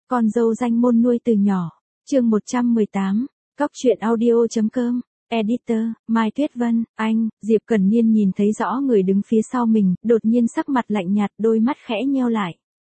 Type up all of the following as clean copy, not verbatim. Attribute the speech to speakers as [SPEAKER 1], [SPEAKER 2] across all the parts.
[SPEAKER 1] Con dâu danh môn nuôi từ nhỏ. Chương 118. Cóc truyện audio.com. Editor, Mai Tuyết Vân, anh. Diệp Cần Niên nhìn thấy rõ người đứng phía sau mình, đột nhiên sắc mặt lạnh nhạt, đôi mắt khẽ nheo lại.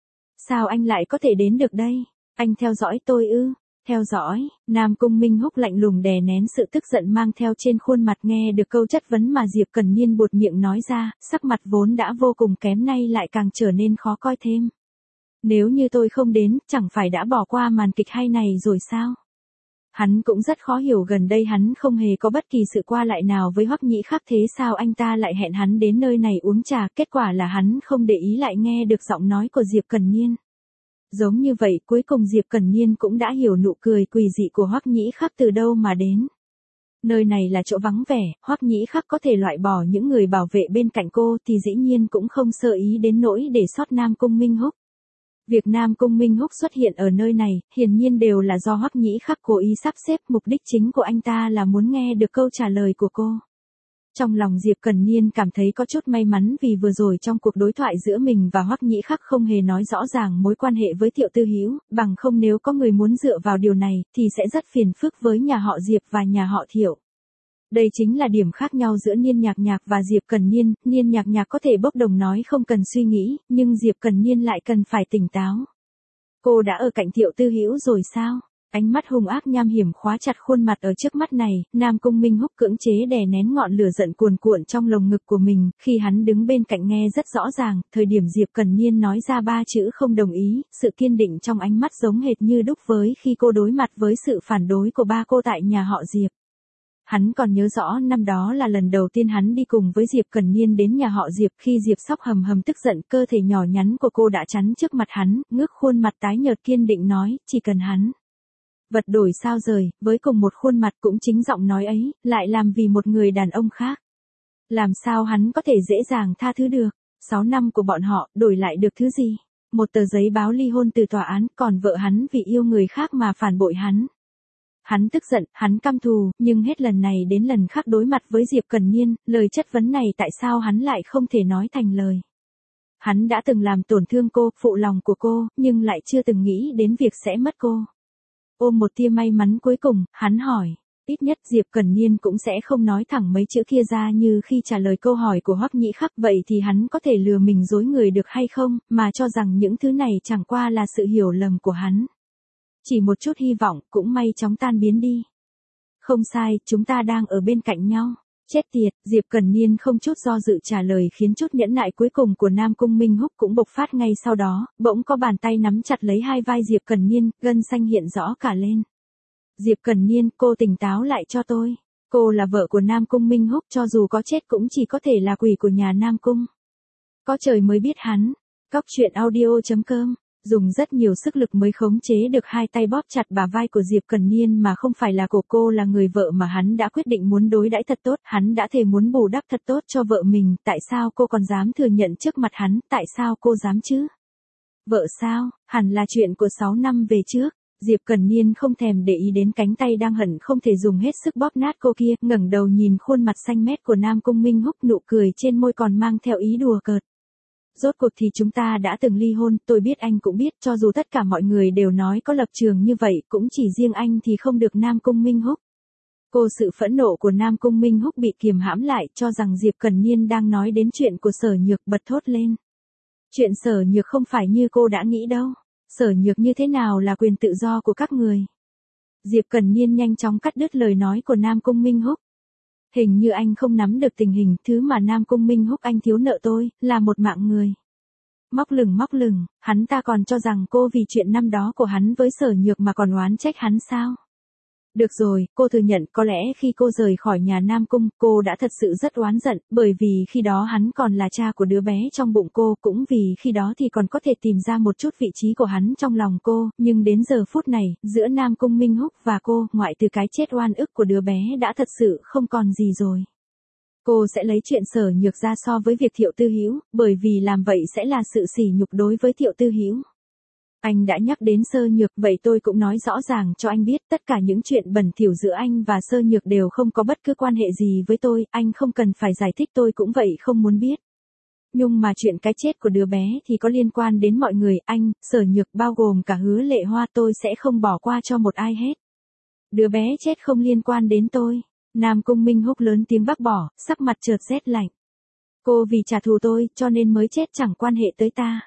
[SPEAKER 1] Sao anh lại có thể đến được đây? Anh theo dõi tôi ư? Theo dõi. Nam Cung Minh Húc lạnh lùng đè nén sự tức giận mang theo trên khuôn mặt, nghe được câu chất vấn mà Diệp Cần Niên buột miệng nói ra, sắc mặt vốn đã vô cùng kém nay lại càng trở nên khó coi thêm. Nếu như tôi không đến, chẳng phải đã bỏ qua màn kịch hay này rồi sao? Hắn cũng rất khó hiểu, gần đây hắn không hề có bất kỳ sự qua lại nào với Hoắc Nhĩ Khắc, thế sao anh ta lại hẹn hắn đến nơi này uống trà, kết quả là hắn không để ý lại nghe được giọng nói của Diệp Cần Niên. Giống như vậy, cuối cùng Diệp Cần Niên cũng đã hiểu nụ cười quỷ dị của Hoắc Nhĩ Khắc từ đâu mà đến. Nơi này là chỗ vắng vẻ, Hoắc Nhĩ Khắc có thể loại bỏ những người bảo vệ bên cạnh cô thì dĩ nhiên cũng không sơ ý đến nỗi để sót Nam Cung Minh Húc. Việc Nam Cung Minh Húc xuất hiện ở nơi này, hiển nhiên đều là do Hoắc Nhĩ Khắc cố ý sắp xếp, mục đích chính của anh ta là muốn nghe được câu trả lời của cô. Trong lòng Diệp Cần Niên cảm thấy có chút may mắn vì vừa rồi trong cuộc đối thoại giữa mình và Hoắc Nhĩ Khắc không hề nói rõ ràng mối quan hệ với Thiệu Tư Hữu, bằng không nếu có người muốn dựa vào điều này thì sẽ rất phiền phức với nhà họ Diệp và nhà họ Thiệu. Đây chính là điểm khác nhau giữa Niên Nhạc Nhạc và Diệp Cần Niên, Niên Nhạc Nhạc có thể bốc đồng nói không cần suy nghĩ, nhưng Diệp Cần Niên lại cần phải tỉnh táo. Cô đã ở cạnh Thiệu Tư Hữu rồi sao? Ánh mắt hung ác nham hiểm khóa chặt khuôn mặt ở trước mắt này, Nam Cung Minh Húc cưỡng chế đè nén ngọn lửa giận cuồn cuộn trong lồng ngực của mình, khi hắn đứng bên cạnh nghe rất rõ ràng, thời điểm Diệp Cần Niên nói ra ba chữ không đồng ý, sự kiên định trong ánh mắt giống hệt như đúc với khi cô đối mặt với sự phản đối của ba cô tại nhà họ Diệp. Hắn còn nhớ rõ năm đó là lần đầu tiên hắn đi cùng với Diệp Cần Niên đến nhà họ Diệp, khi Diệp Sóc hầm hầm tức giận, cơ thể nhỏ nhắn của cô đã chắn trước mặt hắn, ngước khuôn mặt tái nhợt kiên định nói, chỉ cần hắn vật đổi sao rời, với cùng một khuôn mặt cũng chính giọng nói ấy, lại làm vì một người đàn ông khác. Làm sao hắn có thể dễ dàng tha thứ được? 6 năm của bọn họ, đổi lại được thứ gì? Một tờ giấy báo ly hôn từ tòa án, còn vợ hắn vì yêu người khác mà phản bội hắn. Hắn tức giận, hắn căm thù, nhưng hết lần này đến lần khác đối mặt với Diệp Cần Niên, lời chất vấn này tại sao hắn lại không thể nói thành lời. Hắn đã từng làm tổn thương cô, phụ lòng của cô, nhưng lại chưa từng nghĩ đến việc sẽ mất cô. Ôm một tia may mắn cuối cùng, hắn hỏi. Ít nhất Diệp Cần Niên cũng sẽ không nói thẳng mấy chữ kia ra như khi trả lời câu hỏi của Hoắc Nhĩ Khắc, vậy thì hắn có thể lừa mình dối người được hay không, mà cho rằng những thứ này chẳng qua là sự hiểu lầm của hắn. Chỉ một chút hy vọng, cũng may chóng tan biến đi. Không sai, chúng ta đang ở bên cạnh nhau. Chết tiệt, Diệp Cần Niên không chút do dự trả lời khiến chút nhẫn nại cuối cùng của Nam Cung Minh Húc cũng bộc phát ngay sau đó, bỗng có bàn tay nắm chặt lấy hai vai Diệp Cần Niên, gân xanh hiện rõ cả lên. Diệp Cần Niên, cô tỉnh táo lại cho tôi. Cô là vợ của Nam Cung Minh Húc, cho dù có chết cũng chỉ có thể là quỷ của nhà Nam Cung. Có trời mới biết hắn. Cóc truyện audio.com. Dùng rất nhiều sức lực mới khống chế được hai tay bóp chặt bả vai của Diệp Cần Niên, mà không phải là của cô, là người vợ mà hắn đã quyết định muốn đối đãi thật tốt, hắn đã thề muốn bù đắp thật tốt cho vợ mình, tại sao cô còn dám thừa nhận trước mặt hắn, tại sao cô dám chứ? Vợ sao, hẳn là chuyện của 6 năm về trước. Diệp Cần Niên không thèm để ý đến cánh tay đang hận không thể dùng hết sức bóp nát cô kia, ngẩng đầu nhìn khuôn mặt xanh mét của Nam Cung Minh Húc, nụ cười trên môi còn mang theo ý đùa cợt. Rốt cuộc thì chúng ta đã từng ly hôn, tôi biết anh cũng biết, cho dù tất cả mọi người đều nói có lập trường như vậy, cũng chỉ riêng anh thì không được. Nam Cung Minh Húc. Cô, sự phẫn nộ của Nam Cung Minh Húc bị kiềm hãm lại, cho rằng Diệp Cần Niên đang nói đến chuyện của Sở Nhược, bật thốt lên. Chuyện Sở Nhược không phải như cô đã nghĩ đâu. Sở Nhược như thế nào là quyền tự do của các người. Diệp Cần Niên nhanh chóng cắt đứt lời nói của Nam Cung Minh Húc. Hình như anh không nắm được tình hình, thứ mà Nam Cung Minh Húc anh thiếu nợ tôi, là một mạng người. Móc lửng, hắn ta còn cho rằng cô vì chuyện năm đó của hắn với Sở Nhược mà còn oán trách hắn sao? Được rồi, cô thừa nhận có lẽ khi cô rời khỏi nhà Nam Cung, cô đã thật sự rất oán giận, bởi vì khi đó hắn còn là cha của đứa bé trong bụng cô, cũng vì khi đó thì còn có thể tìm ra một chút vị trí của hắn trong lòng cô, nhưng đến giờ phút này, giữa Nam Cung Minh Húc và cô, ngoại từ cái chết oan ức của đứa bé đã thật sự không còn gì rồi. Cô sẽ lấy chuyện Sở Nhược ra so với việc Thiệu Tư Hữu, bởi vì làm vậy sẽ là sự sỉ nhục đối với Thiệu Tư Hữu. Anh đã nhắc đến Sơ Nhược, vậy tôi cũng nói rõ ràng cho anh biết, tất cả những chuyện bẩn thỉu giữa anh và Sơ Nhược đều không có bất cứ quan hệ gì với tôi, anh không cần phải giải thích, tôi cũng vậy không muốn biết. Nhưng mà chuyện cái chết của đứa bé thì có liên quan đến mọi người, anh, Sở Nhược bao gồm cả Hứa Lệ Hoa, tôi sẽ không bỏ qua cho một ai hết. Đứa bé chết không liên quan đến tôi. Nam Cung Minh Húc lớn tiếng bác bỏ, sắc mặt chợt rét lạnh. Cô vì trả thù tôi, cho nên mới chết, chẳng quan hệ tới ta.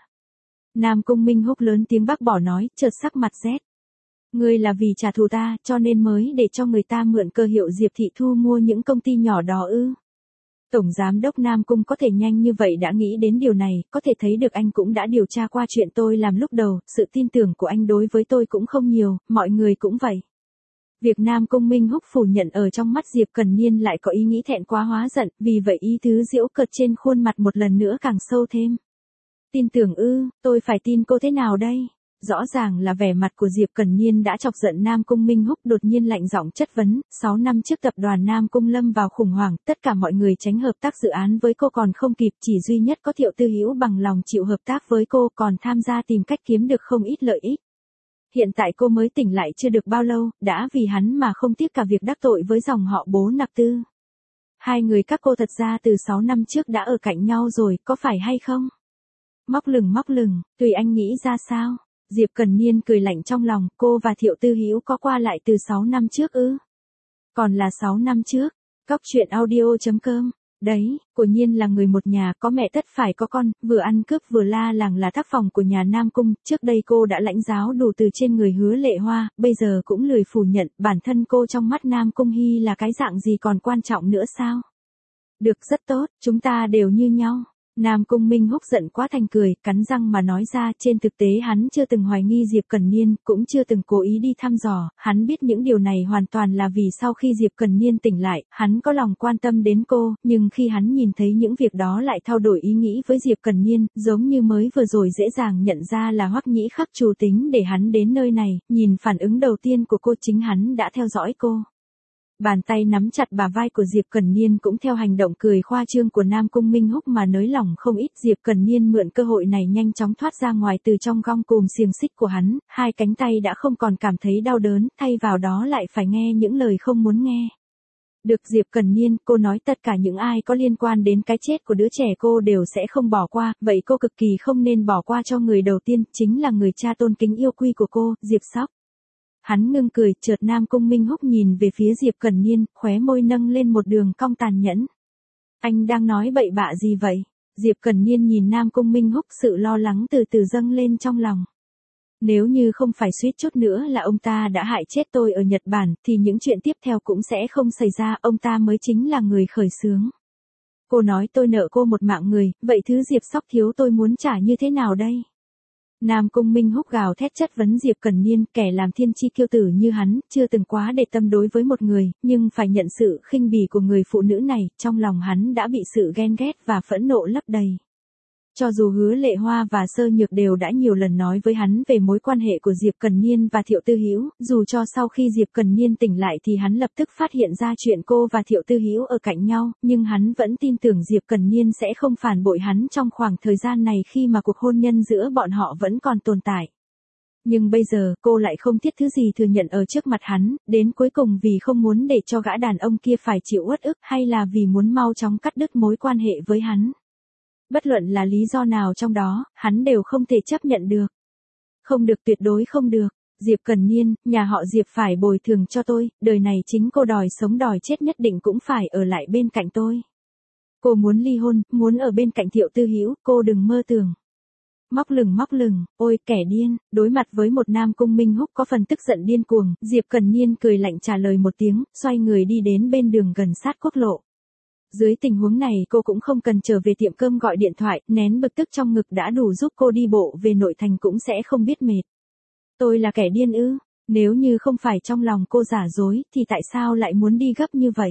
[SPEAKER 1] Nam Cung Minh Húc lớn tiếng bác bỏ nói, chợt sắc mặt rét. Ngươi là vì trả thù ta, cho nên mới để cho người ta mượn cơ hiệu Diệp Thị Thu mua những công ty nhỏ đó ư? Tổng giám đốc Nam Cung có thể nhanh như vậy đã nghĩ đến điều này, có thể thấy được anh cũng đã điều tra qua chuyện tôi làm lúc đầu, sự tin tưởng của anh đối với tôi cũng không nhiều, mọi người cũng vậy. Việc Nam Cung Minh Húc phủ nhận ở trong mắt Diệp Cần Niên lại có ý nghĩ thẹn quá hóa giận, vì vậy ý tứ giễu cợt trên khuôn mặt một lần nữa càng sâu thêm. Tin tưởng ư, tôi phải tin cô thế nào đây? Rõ ràng là vẻ mặt của Diệp Cần Niên đã chọc giận Nam Cung Minh Húc, đột nhiên lạnh giọng chất vấn, 6 năm trước tập đoàn Nam Cung lâm vào khủng hoảng, tất cả mọi người tránh hợp tác dự án với cô còn không kịp, chỉ duy nhất có Thiệu Tư Hữu bằng lòng chịu hợp tác với cô, còn tham gia tìm cách kiếm được không ít lợi ích. Hiện tại cô mới tỉnh lại chưa được bao lâu, đã vì hắn mà không tiếc cả việc đắc tội với dòng họ Bố Nạp Tư. Hai người các cô thật ra từ 6 năm trước đã ở cạnh nhau rồi, có phải hay không? Móc lửng, tùy anh nghĩ ra sao? Diệp Cần Niên cười lạnh trong lòng, cô và Thiệu Tư Hữu có qua lại từ 6 năm trước ư? Còn là 6 năm trước, Cóc Truyện Audio.com. Đấy, quả nhiên là người một nhà, có mẹ tất phải có con, vừa ăn cướp vừa la làng là tác phòng của nhà Nam Cung, trước đây cô đã lãnh giáo đủ từ trên người Hứa Lệ Hoa, bây giờ cũng lười phủ nhận, bản thân cô trong mắt Nam Cung Hy là cái dạng gì còn quan trọng nữa sao? Được, rất tốt, chúng ta đều như nhau. Nam Cung Minh Húc giận quá thành cười, cắn răng mà nói ra, trên thực tế hắn chưa từng hoài nghi Diệp Cần Niên, cũng chưa từng cố ý đi thăm dò, hắn biết những điều này hoàn toàn là vì sau khi Diệp Cần Niên tỉnh lại, hắn có lòng quan tâm đến cô, nhưng khi hắn nhìn thấy những việc đó lại thay đổi ý nghĩ với Diệp Cần Niên, giống như mới vừa rồi dễ dàng nhận ra là Hoắc Nhĩ Khắc chủ tính để hắn đến nơi này, nhìn phản ứng đầu tiên của cô chính hắn đã theo dõi cô. Bàn tay nắm chặt bả vai của Diệp Cần Niên cũng theo hành động cười khoa trương của Nam Cung Minh Húc mà nới lỏng không ít. Diệp Cần Niên mượn cơ hội này nhanh chóng thoát ra ngoài từ trong gông cùm xiềng xích của hắn, hai cánh tay đã không còn cảm thấy đau đớn, thay vào đó lại phải nghe những lời không muốn nghe. Được Diệp Cần Niên, cô nói tất cả những ai có liên quan đến cái chết của đứa trẻ cô đều sẽ không bỏ qua, vậy cô cực kỳ không nên bỏ qua cho người đầu tiên, chính là người cha tôn kính yêu quý của cô, Diệp Sóc. Hắn ngưng cười, chợt Nam Cung Minh Húc nhìn về phía Diệp Cần Niên, khóe môi nâng lên một đường cong tàn nhẫn. Anh đang nói bậy bạ gì vậy? Diệp Cần Niên nhìn Nam Cung Minh Húc, sự lo lắng từ từ dâng lên trong lòng. Nếu như không phải suýt chút nữa là ông ta đã hại chết tôi ở Nhật Bản, thì những chuyện tiếp theo cũng sẽ không xảy ra, ông ta mới chính là người khởi xướng. Cô nói tôi nợ cô một mạng người, vậy thứ Diệp Sóc thiếu tôi muốn trả như thế nào đây? Nam Cung Minh Húc gào thét chất vấn Diệp Cần Niên, kẻ làm thiên chi kiêu tử như hắn, chưa từng quá để tâm đối với một người, nhưng phải nhận sự khinh bỉ của người phụ nữ này, trong lòng hắn đã bị sự ghen ghét và phẫn nộ lấp đầy. Cho dù Hứa Lệ Hoa và Sơ Nhược đều đã nhiều lần nói với hắn về mối quan hệ của Diệp Cần Niên và Thiệu Tư Hữu, dù cho sau khi Diệp Cần Niên tỉnh lại thì hắn lập tức phát hiện ra chuyện cô và Thiệu Tư Hữu ở cạnh nhau, nhưng hắn vẫn tin tưởng Diệp Cần Niên sẽ không phản bội hắn trong khoảng thời gian này khi mà cuộc hôn nhân giữa bọn họ vẫn còn tồn tại. Nhưng bây giờ, cô lại không thiết thứ gì thừa nhận ở trước mặt hắn, đến cuối cùng vì không muốn để cho gã đàn ông kia phải chịu uất ức, hay là vì muốn mau chóng cắt đứt mối quan hệ với hắn. Bất luận là lý do nào trong đó, hắn đều không thể chấp nhận được. Không được, tuyệt đối không được. Diệp Cần Niên, nhà họ Diệp phải bồi thường cho tôi, đời này chính cô đòi sống đòi chết nhất định cũng phải ở lại bên cạnh tôi. Cô muốn ly hôn, muốn ở bên cạnh Thiệu Tư Hữu, cô đừng mơ tưởng. Móc lửng, ôi kẻ điên, đối mặt với một Nam Cung Minh Húc có phần tức giận điên cuồng, Diệp Cần Niên cười lạnh trả lời một tiếng, xoay người đi đến bên đường gần sát quốc lộ. Dưới tình huống này cô cũng không cần trở về tiệm cơm gọi điện thoại, nén bực tức trong ngực đã đủ giúp cô đi bộ về nội thành cũng sẽ không biết mệt. Tôi là kẻ điên ư? Nếu như không phải trong lòng cô giả dối, thì tại sao lại muốn đi gấp như vậy?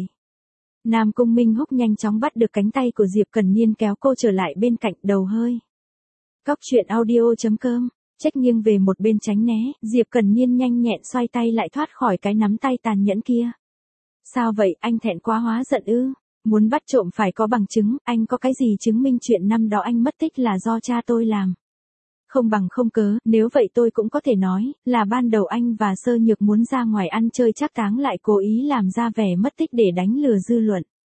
[SPEAKER 1] Nam Cung Minh Húc nhanh chóng bắt được cánh tay của Diệp Cần Niên kéo cô trở lại bên cạnh, đầu hơi. Cóc Truyện Audio.com, trách nghiêng về một bên tránh né, Diệp Cần Niên nhanh nhẹn xoay tay lại thoát khỏi cái nắm tay tàn nhẫn kia. Sao vậy, anh thẹn quá hóa giận ư? Muốn bắt trộm phải có bằng chứng, anh có cái gì chứng minh chuyện năm đó anh mất tích là do cha tôi làm? Không bằng không cớ, nếu vậy tôi cũng có thể nói, là ban đầu anh và Sơ Nhược muốn ra ngoài ăn chơi trác táng lại cố ý làm ra vẻ mất tích để đánh lừa dư luận.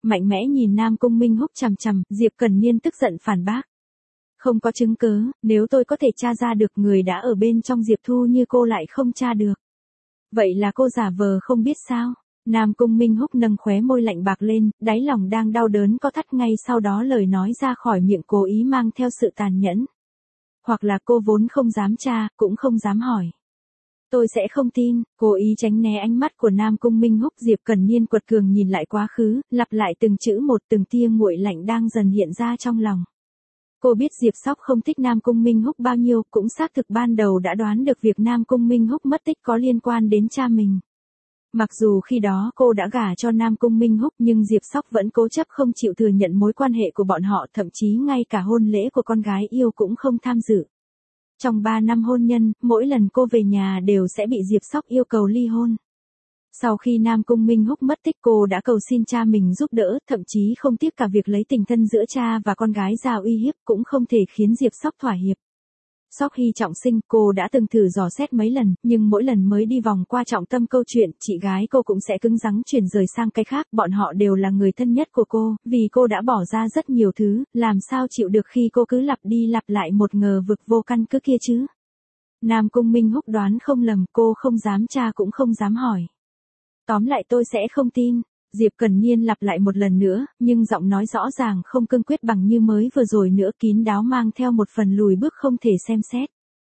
[SPEAKER 1] Mạnh mẽ nhìn Nam Cung Minh Húc chằm chằm, Diệp Cần Niên tức giận phản bác. Không có chứng cứ, nếu tôi có thể tra ra được người đã ở bên trong Diệp Thu như cô lại không tra được. Vậy là cô giả vờ không biết sao? Nam Cung Minh Húc nâng khóe môi lạnh bạc lên, đáy lòng đang đau đớn có thắt ngay sau đó lời nói ra khỏi miệng cố ý mang theo sự tàn nhẫn. Hoặc là cô vốn không dám tra, cũng không dám hỏi. Tôi sẽ không tin, cố ý tránh né ánh mắt của Nam Cung Minh Húc. Diệp Cần Niên quật cường nhìn lại quá khứ, lặp lại từng chữ một, từng tia nguội lạnh đang dần hiện ra trong lòng. Cô biết Diệp Sóc không thích Nam Cung Minh Húc bao nhiêu, cũng xác thực ban đầu đã đoán được việc Nam Cung Minh Húc mất tích có liên quan đến cha mình. Mặc dù khi đó cô đã gả cho Nam Cung Minh Húc nhưng Diệp Sóc vẫn cố chấp không chịu thừa nhận mối quan hệ của bọn họ, thậm chí ngay cả hôn lễ của con gái yêu cũng không tham dự. Trong 3 năm hôn nhân, mỗi lần cô về nhà đều sẽ bị Diệp Sóc yêu cầu ly hôn. Sau khi Nam Cung Minh Húc mất tích cô đã cầu xin cha mình giúp đỡ, thậm chí không tiếc cả việc lấy tình thân giữa cha và con gái ra uy hiếp cũng không thể khiến Diệp Sóc thỏa hiệp. Sóc Hy trọng sinh, cô đã từng thử dò xét mấy lần, nhưng mỗi lần mới đi vòng qua trọng tâm câu chuyện, chị gái cô cũng sẽ cứng rắn chuyển rời sang cái khác. Bọn họ đều là người thân nhất của cô, vì cô đã bỏ ra rất nhiều thứ, làm sao chịu được khi cô cứ lặp đi lặp lại một ngờ vực vô căn cứ kia chứ. Nam Cung Minh Húc đoán không lầm, cô không dám tra cũng không dám hỏi. Tóm lại tôi sẽ không tin. Diệp Cần Niên lặp lại một lần nữa, nhưng giọng nói rõ ràng không cương quyết bằng như mới vừa rồi nữa, kín đáo mang theo một phần lùi bước không thể xem xét.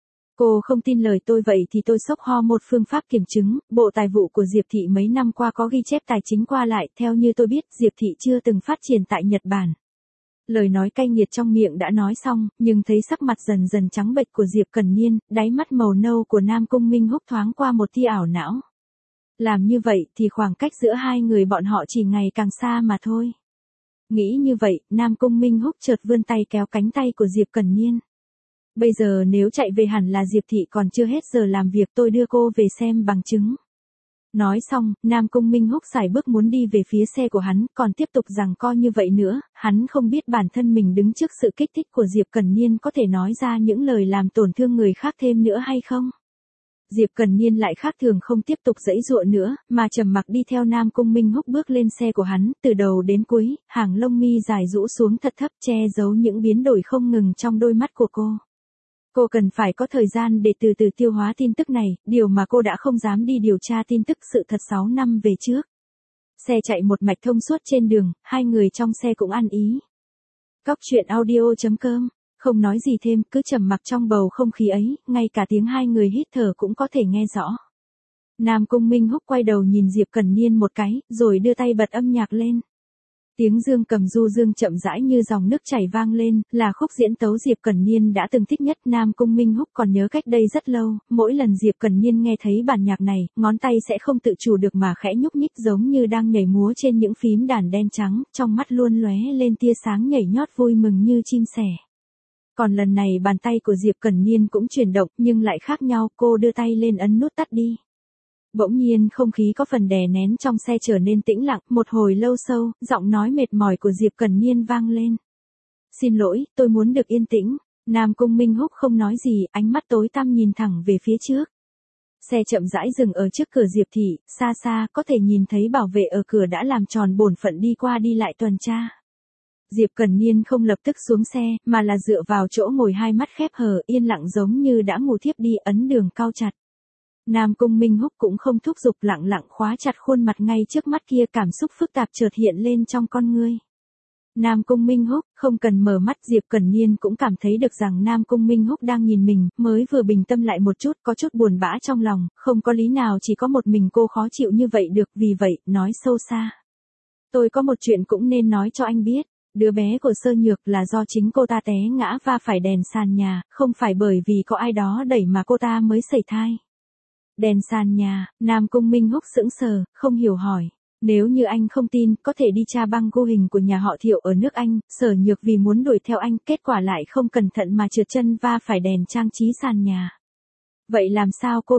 [SPEAKER 1] Cô không tin lời tôi vậy thì tôi xốc ho một phương pháp kiểm chứng, bộ tài vụ của Diệp Thị mấy năm qua có ghi chép tài chính qua lại, theo như tôi biết Diệp Thị chưa từng phát triển tại Nhật Bản. Lời nói cay nghiệt trong miệng đã nói xong, nhưng thấy sắc mặt dần dần trắng bệch của Diệp Cần Niên, đáy mắt màu nâu của Nam Cung Minh Húc thoáng qua một tia ảo não. Làm như vậy thì khoảng cách giữa hai người bọn họ chỉ ngày càng xa mà thôi. Nghĩ như vậy, Nam Cung Minh Húc chợt vươn tay kéo cánh tay của Diệp Cần Niên. Bây giờ nếu chạy về hẳn là Diệp Thị còn chưa hết giờ làm việc, tôi đưa cô về xem bằng chứng. Nói xong, Nam Cung Minh Húc sải bước muốn đi về phía xe của hắn, còn tiếp tục giằng co như vậy nữa, hắn không biết bản thân mình đứng trước sự kích thích của Diệp Cần Niên có thể nói ra những lời làm tổn thương người khác thêm nữa hay không. Diệp Cần Niên lại khác thường không tiếp tục giãy giụa nữa, mà trầm mặc đi theo Nam Cung Minh Húc bước lên xe của hắn, từ đầu đến cuối, hàng lông mi dài rũ xuống thật thấp che giấu những biến đổi không ngừng trong đôi mắt của cô. Cô cần phải có thời gian để từ từ tiêu hóa tin tức này, điều mà cô đã không dám đi điều tra tin tức sự thật 6 năm về trước. Xe chạy một mạch thông suốt trên đường, hai người trong xe cũng ăn ý. Cóc truyện audio.com, không nói gì thêm, cứ trầm mặc trong bầu không khí ấy, ngay cả tiếng hai người hít thở cũng có thể nghe rõ. Nam Cung Minh Húc quay đầu nhìn Diệp Cần Niên một cái, rồi đưa tay bật âm nhạc lên. Tiếng dương cầm du dương chậm rãi như dòng nước chảy vang lên, là khúc diễn tấu Diệp Cần Niên đã từng thích nhất. Nam Cung Minh Húc còn nhớ cách đây rất lâu, mỗi lần Diệp Cần Niên nghe thấy bản nhạc này, ngón tay sẽ không tự chủ được mà khẽ nhúc nhích giống như đang nhảy múa trên những phím đàn đen trắng, trong mắt luôn lóe lên tia sáng nhảy nhót vui mừng như chim sẻ. Còn lần này bàn tay của Diệp Cần Niên cũng chuyển động, nhưng lại khác nhau, cô đưa tay lên ấn nút tắt đi. Bỗng nhiên không khí có phần đè nén trong xe trở nên tĩnh lặng, một hồi lâu sâu, giọng nói mệt mỏi của Diệp Cần Niên vang lên. Xin lỗi, tôi muốn được yên tĩnh. Nam Cung Minh Húc không nói gì, ánh mắt tối tăm nhìn thẳng về phía trước. Xe chậm rãi dừng ở trước cửa Diệp Thị, xa xa có thể nhìn thấy bảo vệ ở cửa đã làm tròn bổn phận đi qua đi lại tuần tra. Diệp Cần Niên không lập tức xuống xe, mà là dựa vào chỗ ngồi hai mắt khép hờ, yên lặng giống như đã ngủ thiếp đi, ấn đường cau chặt. Nam Cung Minh Húc cũng không thúc giục, lặng lặng khóa chặt khuôn mặt ngay trước mắt kia, cảm xúc phức tạp chợt hiện lên trong con ngươi. Nam Cung Minh Húc, không cần mở mắt, Diệp Cần Niên cũng cảm thấy được rằng Nam Cung Minh Húc đang nhìn mình, mới vừa bình tâm lại một chút, có chút buồn bã trong lòng, không có lý nào chỉ có một mình cô khó chịu như vậy được, vì vậy, nói sâu xa. Tôi có một chuyện cũng nên nói cho anh biết. Đứa bé của Sơ Nhược là do chính cô ta té ngã va phải đèn sàn nhà, không phải bởi vì có ai đó đẩy mà cô ta mới sẩy thai. Đèn sàn nhà, Nam Cung Minh Húc sững sờ, không hiểu hỏi. Nếu như anh không tin, có thể đi tra băng gô hình của nhà họ Thiệu ở nước Anh, Sở Nhược vì muốn đuổi theo anh, kết quả lại không cẩn thận mà trượt chân va phải đèn trang trí sàn nhà. Vậy làm sao cô biết?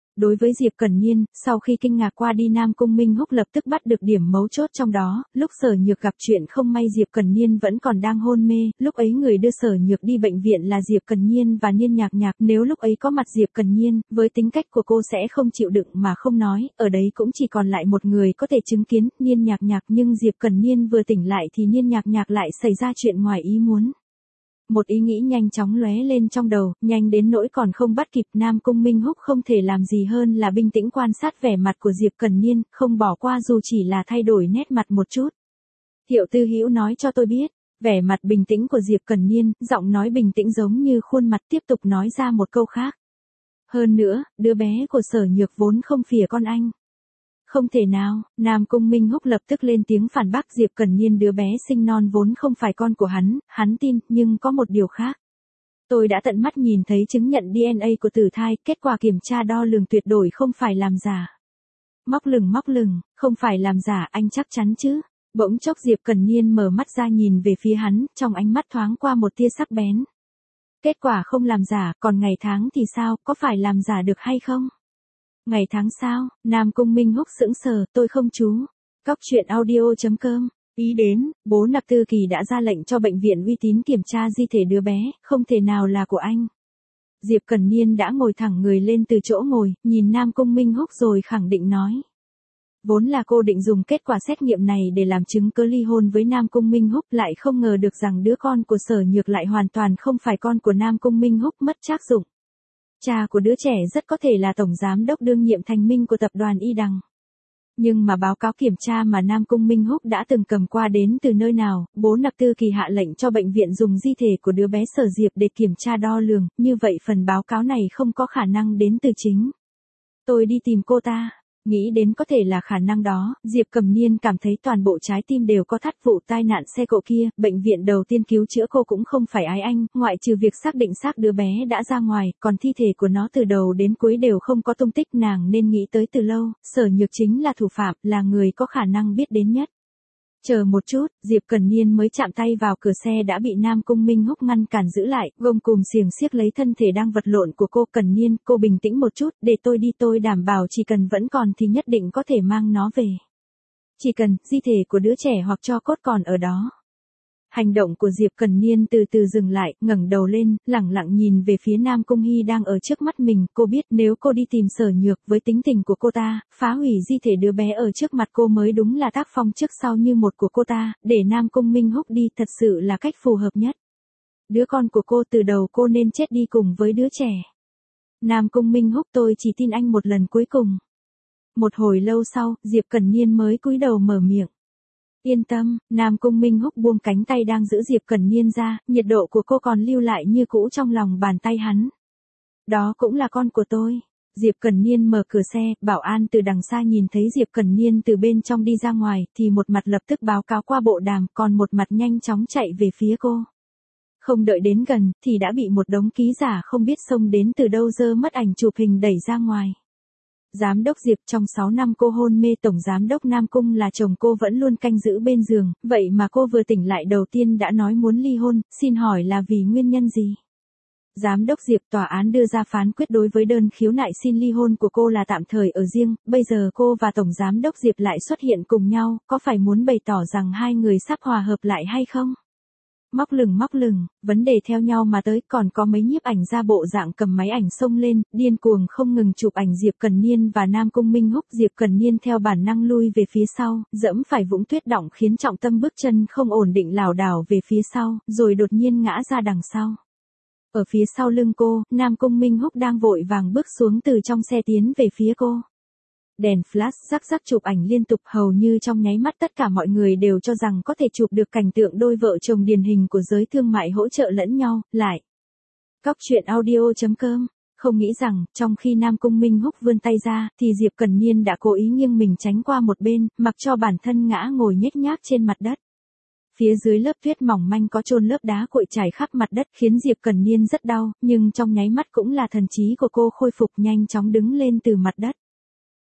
[SPEAKER 1] Đối với Diệp Cẩn Niên, sau khi kinh ngạc qua đi Nam Cung Minh Húc lập tức bắt được điểm mấu chốt trong đó, lúc Sở Nhược gặp chuyện không may Diệp Cẩn Niên vẫn còn đang hôn mê, lúc ấy người đưa Sở Nhược đi bệnh viện là Diệp Cẩn Niên và Niên Nhạc Nhạc, nếu lúc ấy có mặt Diệp Cẩn Niên, với tính cách của cô sẽ không chịu đựng mà không nói, ở đấy cũng chỉ còn lại một người có thể chứng kiến, Niên Nhạc Nhạc, nhưng Diệp Cẩn Niên vừa tỉnh lại thì Niên Nhạc Nhạc lại xảy ra chuyện ngoài ý muốn. Một ý nghĩ nhanh chóng lóe lên trong đầu, nhanh đến nỗi còn không bắt kịp. Nam Cung Minh Húc không thể làm gì hơn là bình tĩnh quan sát vẻ mặt của Diệp Cẩn Niên, không bỏ qua dù chỉ là thay đổi nét mặt một chút. Thiệu Tư Hữu nói cho tôi biết, vẻ mặt bình tĩnh của Diệp Cẩn Niên, giọng nói bình tĩnh giống như khuôn mặt tiếp tục nói ra một câu khác. Hơn nữa, đứa bé của Sở Nhược vốn không phìa con anh. Không thể nào, Nam Cung Minh Húc lập tức lên tiếng phản bác Diệp Cẩn Niên, đứa bé sinh non vốn không phải con của hắn tin, nhưng có một điều khác. Tôi đã tận mắt nhìn thấy chứng nhận DNA của tử thai, kết quả kiểm tra đo lường tuyệt đối không phải làm giả. Móc lửng, không phải làm giả, anh chắc chắn chứ? Bỗng chốc Diệp Cẩn Niên mở mắt ra nhìn về phía hắn, trong ánh mắt thoáng qua một tia sắc bén. Kết quả không làm giả, còn ngày tháng thì sao, có phải làm giả được hay không? Ngày tháng sao? Nam Cung Minh Húc sững sờ, tôi không chú. Cóc truyện audio.com. Ý đến, bố Nạp Tư Kỳ đã ra lệnh cho bệnh viện uy tín kiểm tra di thể đứa bé, không thể nào là của anh. Diệp Cẩn Niên đã ngồi thẳng người lên từ chỗ ngồi, nhìn Nam Cung Minh Húc rồi khẳng định nói. Vốn là cô định dùng kết quả xét nghiệm này để làm chứng cớ ly hôn với Nam Cung Minh Húc, lại không ngờ được rằng đứa con của Sở Nhược lại hoàn toàn không phải con của Nam Cung Minh Húc, mất trtác dụng. Cha của đứa trẻ rất có thể là tổng giám đốc đương nhiệm Thành Minh của tập đoàn Y Đằng. Nhưng mà báo cáo kiểm tra mà Nam Cung Minh Húc đã từng cầm qua đến từ nơi nào, bố Nạp Tư Kỳ hạ lệnh cho bệnh viện dùng di thể của đứa bé Sở Diệp để kiểm tra đo lường, như vậy phần báo cáo này không có khả năng đến từ chính. Tôi đi tìm cô ta. Nghĩ đến có thể là khả năng đó, Diệp Cẩm Niên cảm thấy toàn bộ trái tim đều có thắt. Vụ tai nạn xe cộ kia, bệnh viện đầu tiên cứu chữa cô cũng không phải Ái Anh, ngoại trừ việc xác định xác đứa bé đã ra ngoài, còn thi thể của nó từ đầu đến cuối đều không có tung tích. Nàng nên nghĩ tới từ lâu, Sở Nhược chính là thủ phạm, là người có khả năng biết đến nhất. Chờ một chút, Diệp Cẩn Niên mới chạm tay vào cửa xe đã bị Nam Cung Minh Húc ngăn cản giữ lại, gông cùm xiềng xiếc lấy thân thể đang vật lộn của cô. Cẩn Niên, cô bình tĩnh một chút, để tôi đi, tôi đảm bảo chỉ cần vẫn còn thì nhất định có thể mang nó về. Chỉ cần, di thể của đứa trẻ hoặc tro cốt còn ở đó. Hành động của Diệp Cẩn Niên từ từ dừng lại, ngẩng đầu lên, lẳng lặng nhìn về phía Nam Cung Hy đang ở trước mắt mình. Cô biết nếu cô đi tìm Sở Nhược với tính tình của cô ta, phá hủy di thể đứa bé ở trước mặt cô mới đúng là tác phong trước sau như một của cô ta, để Nam Cung Minh Húc đi thật sự là cách phù hợp nhất. Đứa con của cô từ đầu cô nên chết đi cùng với đứa trẻ. Nam Cung Minh Húc, tôi chỉ tin anh một lần cuối cùng. Một hồi lâu sau, Diệp Cẩn Niên mới cúi đầu mở miệng. Yên tâm, Nam Cung Minh Húc buông cánh tay đang giữ Diệp Cẩn Niên ra, nhiệt độ của cô còn lưu lại như cũ trong lòng bàn tay hắn. Đó cũng là con của tôi. Diệp Cẩn Niên mở cửa xe, bảo an từ đằng xa nhìn thấy Diệp Cẩn Niên từ bên trong đi ra ngoài, thì một mặt lập tức báo cáo qua bộ đàm, còn một mặt nhanh chóng chạy về phía cô. Không đợi đến gần, thì đã bị một đống ký giả không biết xông đến từ đâu giơ mất ảnh chụp hình đẩy ra ngoài. Giám đốc Diệp, trong 6 năm cô hôn mê tổng giám đốc Nam Cung là chồng cô vẫn luôn canh giữ bên giường, vậy mà cô vừa tỉnh lại đầu tiên đã nói muốn ly hôn, xin hỏi là vì nguyên nhân gì? Giám đốc Diệp, tòa án đưa ra phán quyết đối với đơn khiếu nại xin ly hôn của cô là tạm thời ở riêng, bây giờ cô và tổng giám đốc Diệp lại xuất hiện cùng nhau, có phải muốn bày tỏ rằng hai người sắp hòa hợp lại hay không? Móc lửng, vấn đề theo nhau mà tới, còn có mấy nhiếp ảnh ra bộ dạng cầm máy ảnh xông lên, điên cuồng không ngừng chụp ảnh Diệp Cẩn Niên và Nam Cung Minh Húc. Diệp Cẩn Niên theo bản năng lui về phía sau, dẫm phải vũng tuyết đọng khiến trọng tâm bước chân không ổn định lảo đảo về phía sau, rồi đột nhiên ngã ra đằng sau. Ở phía sau lưng cô, Nam Cung Minh Húc đang vội vàng bước xuống từ trong xe tiến về phía cô. Đèn flash rắc rắc chụp ảnh liên tục, hầu như trong nháy mắt tất cả mọi người đều cho rằng có thể chụp được cảnh tượng đôi vợ chồng điển hình của giới thương mại hỗ trợ lẫn nhau, lại. Cóc truyện audio.com. Không nghĩ rằng, trong khi Nam Cung Minh Húc vươn tay ra, thì Diệp Cẩn Niên đã cố ý nghiêng mình tránh qua một bên, mặc cho bản thân ngã ngồi nhếch nhác trên mặt đất. Phía dưới lớp tuyết mỏng manh có chôn lớp đá cuội trải khắp mặt đất khiến Diệp Cẩn Niên rất đau, nhưng trong nháy mắt cũng là thần trí của cô khôi phục nhanh chóng đứng lên từ mặt đất.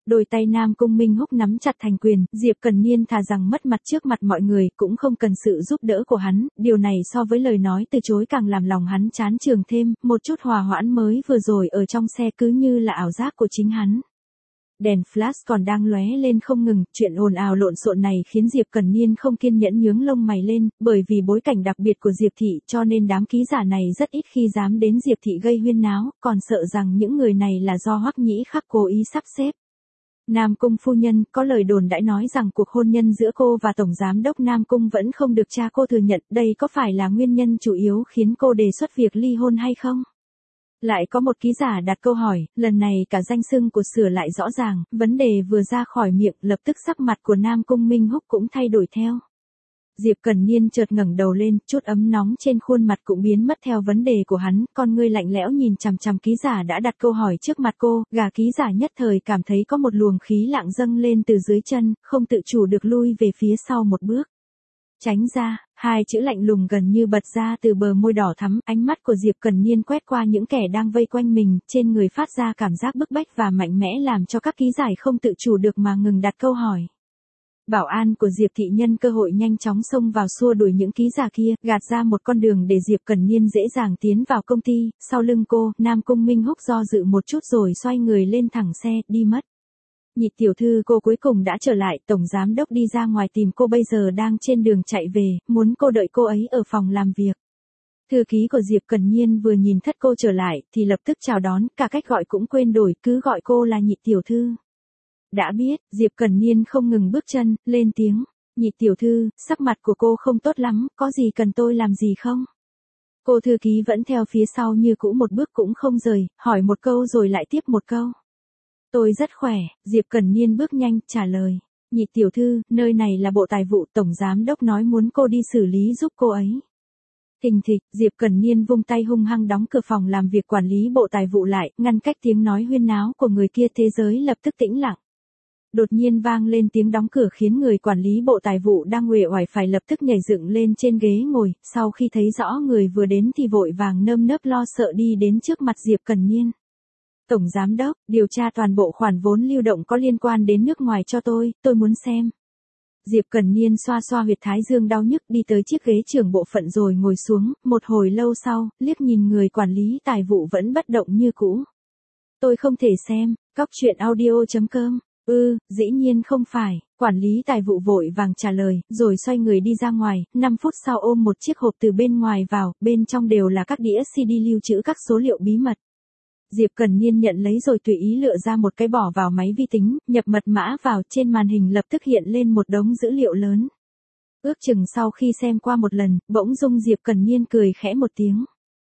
[SPEAKER 1] Đôi tay Nam Cung Minh Húc nắm chặt thành quyền, Diệp Cần Niên thà rằng mất mặt trước mặt mọi người cũng không cần sự giúp đỡ của hắn, điều này so với lời nói từ chối càng làm lòng hắn chán chường thêm, một chút hòa hoãn mới vừa rồi ở trong xe cứ như là ảo giác của chính hắn. Đèn flash còn đang lóe lên không ngừng, chuyện ồn ào lộn xộn này khiến Diệp Cần Niên không kiên nhẫn nhướng lông mày lên, bởi vì bối cảnh đặc biệt của Diệp Thị cho nên đám ký giả này rất ít khi dám đến Diệp Thị gây huyên náo, còn sợ rằng những người này là do Hoắc Nhĩ Khắc cố ý sắp xếp. Nam Cung phu nhân, có lời đồn đãi nói rằng cuộc hôn nhân giữa cô và Tổng Giám đốc Nam Cung vẫn không được cha cô thừa nhận, đây có phải là nguyên nhân chủ yếu khiến cô đề xuất việc ly hôn hay không? Lại có một ký giả đặt câu hỏi, lần này cả danh xưng của sửa lại rõ ràng, vấn đề vừa ra khỏi miệng, lập tức sắc mặt của Nam Cung Minh Húc cũng thay đổi theo. Diệp Cần Niên chợt ngẩng đầu lên, chút ấm nóng trên khuôn mặt cũng biến mất theo vấn đề của hắn, con ngươi lạnh lẽo nhìn chằm chằm ký giả đã đặt câu hỏi trước mặt cô, gã ký giả nhất thời cảm thấy có một luồng khí lặng dâng lên từ dưới chân, không tự chủ được lui về phía sau một bước. Tránh ra, hai chữ lạnh lùng gần như bật ra từ bờ môi đỏ thắm, ánh mắt của Diệp Cần Niên quét qua những kẻ đang vây quanh mình, trên người phát ra cảm giác bức bách và mạnh mẽ làm cho các ký giả không tự chủ được mà ngừng đặt câu hỏi. Bảo an của Diệp Thị nhân cơ hội nhanh chóng xông vào xua đuổi những ký giả kia, gạt ra một con đường để Diệp Cần Niên dễ dàng tiến vào công ty, sau lưng cô, Nam Cung Minh Húc do dự một chút rồi xoay người lên thẳng xe, đi mất. Nhị tiểu thư, cô cuối cùng đã trở lại, Tổng Giám đốc đi ra ngoài tìm cô bây giờ đang trên đường chạy về, muốn cô đợi cô ấy ở phòng làm việc. Thư ký của Diệp Cần Niên vừa nhìn thất cô trở lại, thì lập tức chào đón, cả cách gọi cũng quên đổi, cứ gọi cô là nhị tiểu thư. Đã biết, Diệp Cần Niên không ngừng bước chân, lên tiếng, nhị tiểu thư, sắc mặt của cô không tốt lắm, có gì cần tôi làm gì không? Cô thư ký vẫn theo phía sau như cũ một bước cũng không rời, hỏi một câu rồi lại tiếp một câu. Tôi rất khỏe, Diệp Cần Niên bước nhanh, trả lời. Nhị tiểu thư, nơi này là Bộ Tài vụ, Tổng Giám đốc nói muốn cô đi xử lý giúp cô ấy. Thình thịch, Diệp Cần Niên vung tay hung hăng đóng cửa phòng làm việc quản lý Bộ Tài vụ lại, ngăn cách tiếng nói huyên náo của người kia, thế giới lập tức tĩnh lặng. Đột nhiên vang lên tiếng đóng cửa khiến người quản lý Bộ Tài vụ đang uể oải phải lập tức nhảy dựng lên trên ghế ngồi, sau khi thấy rõ người vừa đến thì vội vàng nơm nớp lo sợ đi đến trước mặt Diệp Cần Niên. Tổng Giám đốc, điều tra toàn bộ khoản vốn lưu động có liên quan đến nước ngoài cho tôi muốn xem. Diệp Cần Niên xoa xoa huyệt thái dương đau nhức đi tới chiếc ghế trưởng bộ phận rồi ngồi xuống, một hồi lâu sau, liếc nhìn người quản lý tài vụ vẫn bất động như cũ. Tôi không thể xem, cóc truyện audio.com. Dĩ nhiên không phải, quản lý tài vụ vội vàng trả lời, rồi xoay người đi ra ngoài, 5 phút sau ôm một chiếc hộp từ bên ngoài vào, bên trong đều là các đĩa CD lưu trữ các số liệu bí mật. Diệp Cần Niên nhận lấy rồi tùy ý lựa ra một cái bỏ vào máy vi tính, nhập mật mã vào, trên màn hình lập tức hiện lên một đống dữ liệu lớn. Ước chừng sau khi xem qua một lần, bỗng dưng Diệp Cần Niên cười khẽ một tiếng.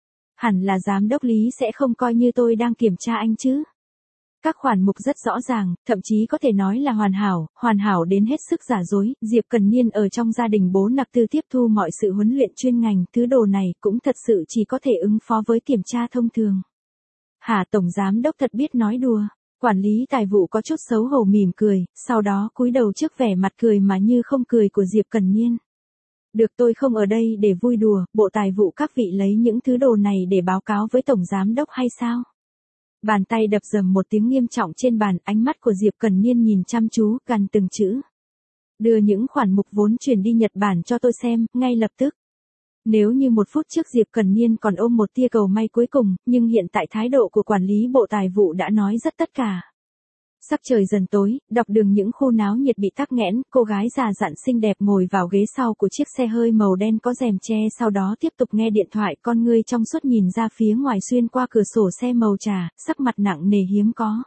[SPEAKER 1] Hẳn là giám đốc Lý sẽ không coi như tôi đang kiểm tra anh chứ. Các khoản mục rất rõ ràng, thậm chí có thể nói là hoàn hảo đến hết sức giả dối, Diệp Cần Niên ở trong gia đình bố nặc tư tiếp thu mọi sự huấn luyện chuyên ngành, thứ đồ này cũng thật sự chỉ có thể ứng phó với kiểm tra thông thường. Hả, Tổng Giám đốc thật biết nói đùa. Quản lý tài vụ có chút xấu hổ mỉm cười, sau đó cúi đầu trước vẻ mặt cười mà như không cười của Diệp Cần Niên. Được, tôi không ở đây để vui đùa, Bộ Tài vụ các vị lấy những thứ đồ này để báo cáo với Tổng Giám đốc hay sao? Bàn tay đập dầm một tiếng nghiêm trọng trên bàn, ánh mắt của Diệp Cần Niên nhìn chăm chú, gằn từng chữ. Đưa những khoản mục vốn chuyển đi Nhật Bản cho tôi xem, ngay lập tức. Nếu như một phút trước Diệp Cần Niên còn ôm một tia cầu may cuối cùng, nhưng hiện tại thái độ của quản lý Bộ Tài vụ đã nói rất tất cả. Sắc trời dần tối, dọc đường những khu náo nhiệt bị tắc nghẽn, cô gái già dặn xinh đẹp ngồi vào ghế sau của chiếc xe hơi màu đen có rèm che, sau đó tiếp tục nghe điện thoại, con ngươi trong suốt nhìn ra phía ngoài xuyên qua cửa sổ xe màu trà, sắc mặt nặng nề hiếm có.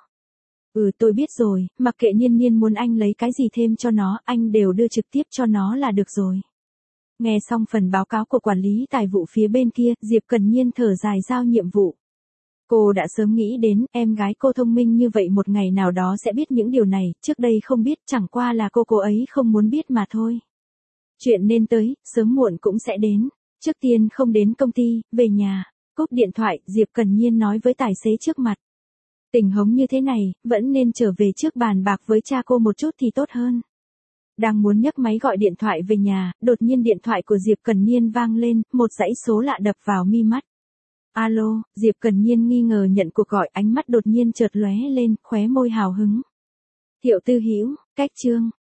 [SPEAKER 1] Tôi biết rồi, mặc kệ Niên Niên muốn anh lấy cái gì thêm cho nó, anh đều đưa trực tiếp cho nó là được rồi. Nghe xong phần báo cáo của quản lý tài vụ phía bên kia, Diệp Cần Niên thở dài giao nhiệm vụ. Cô đã sớm nghĩ đến, em gái cô thông minh như vậy một ngày nào đó sẽ biết những điều này, trước đây không biết, chẳng qua là cô ấy không muốn biết mà thôi. Chuyện nên tới, sớm muộn cũng sẽ đến. Trước tiên không đến công ty, về nhà. Cúp điện thoại, Diệp Cần Niên nói với tài xế trước mặt. Tình huống như thế này, vẫn nên trở về trước bàn bạc với cha cô một chút thì tốt hơn. Đang muốn nhấc máy gọi điện thoại về nhà, đột nhiên điện thoại của Diệp Cần Niên vang lên, một dãy số lạ đập vào mi mắt. Alo, Diệp Cần Niên nghi ngờ nhận cuộc gọi, ánh mắt đột nhiên chợt lóe lên, khóe môi hào hứng. Thiệu Tư Hữu, cách chương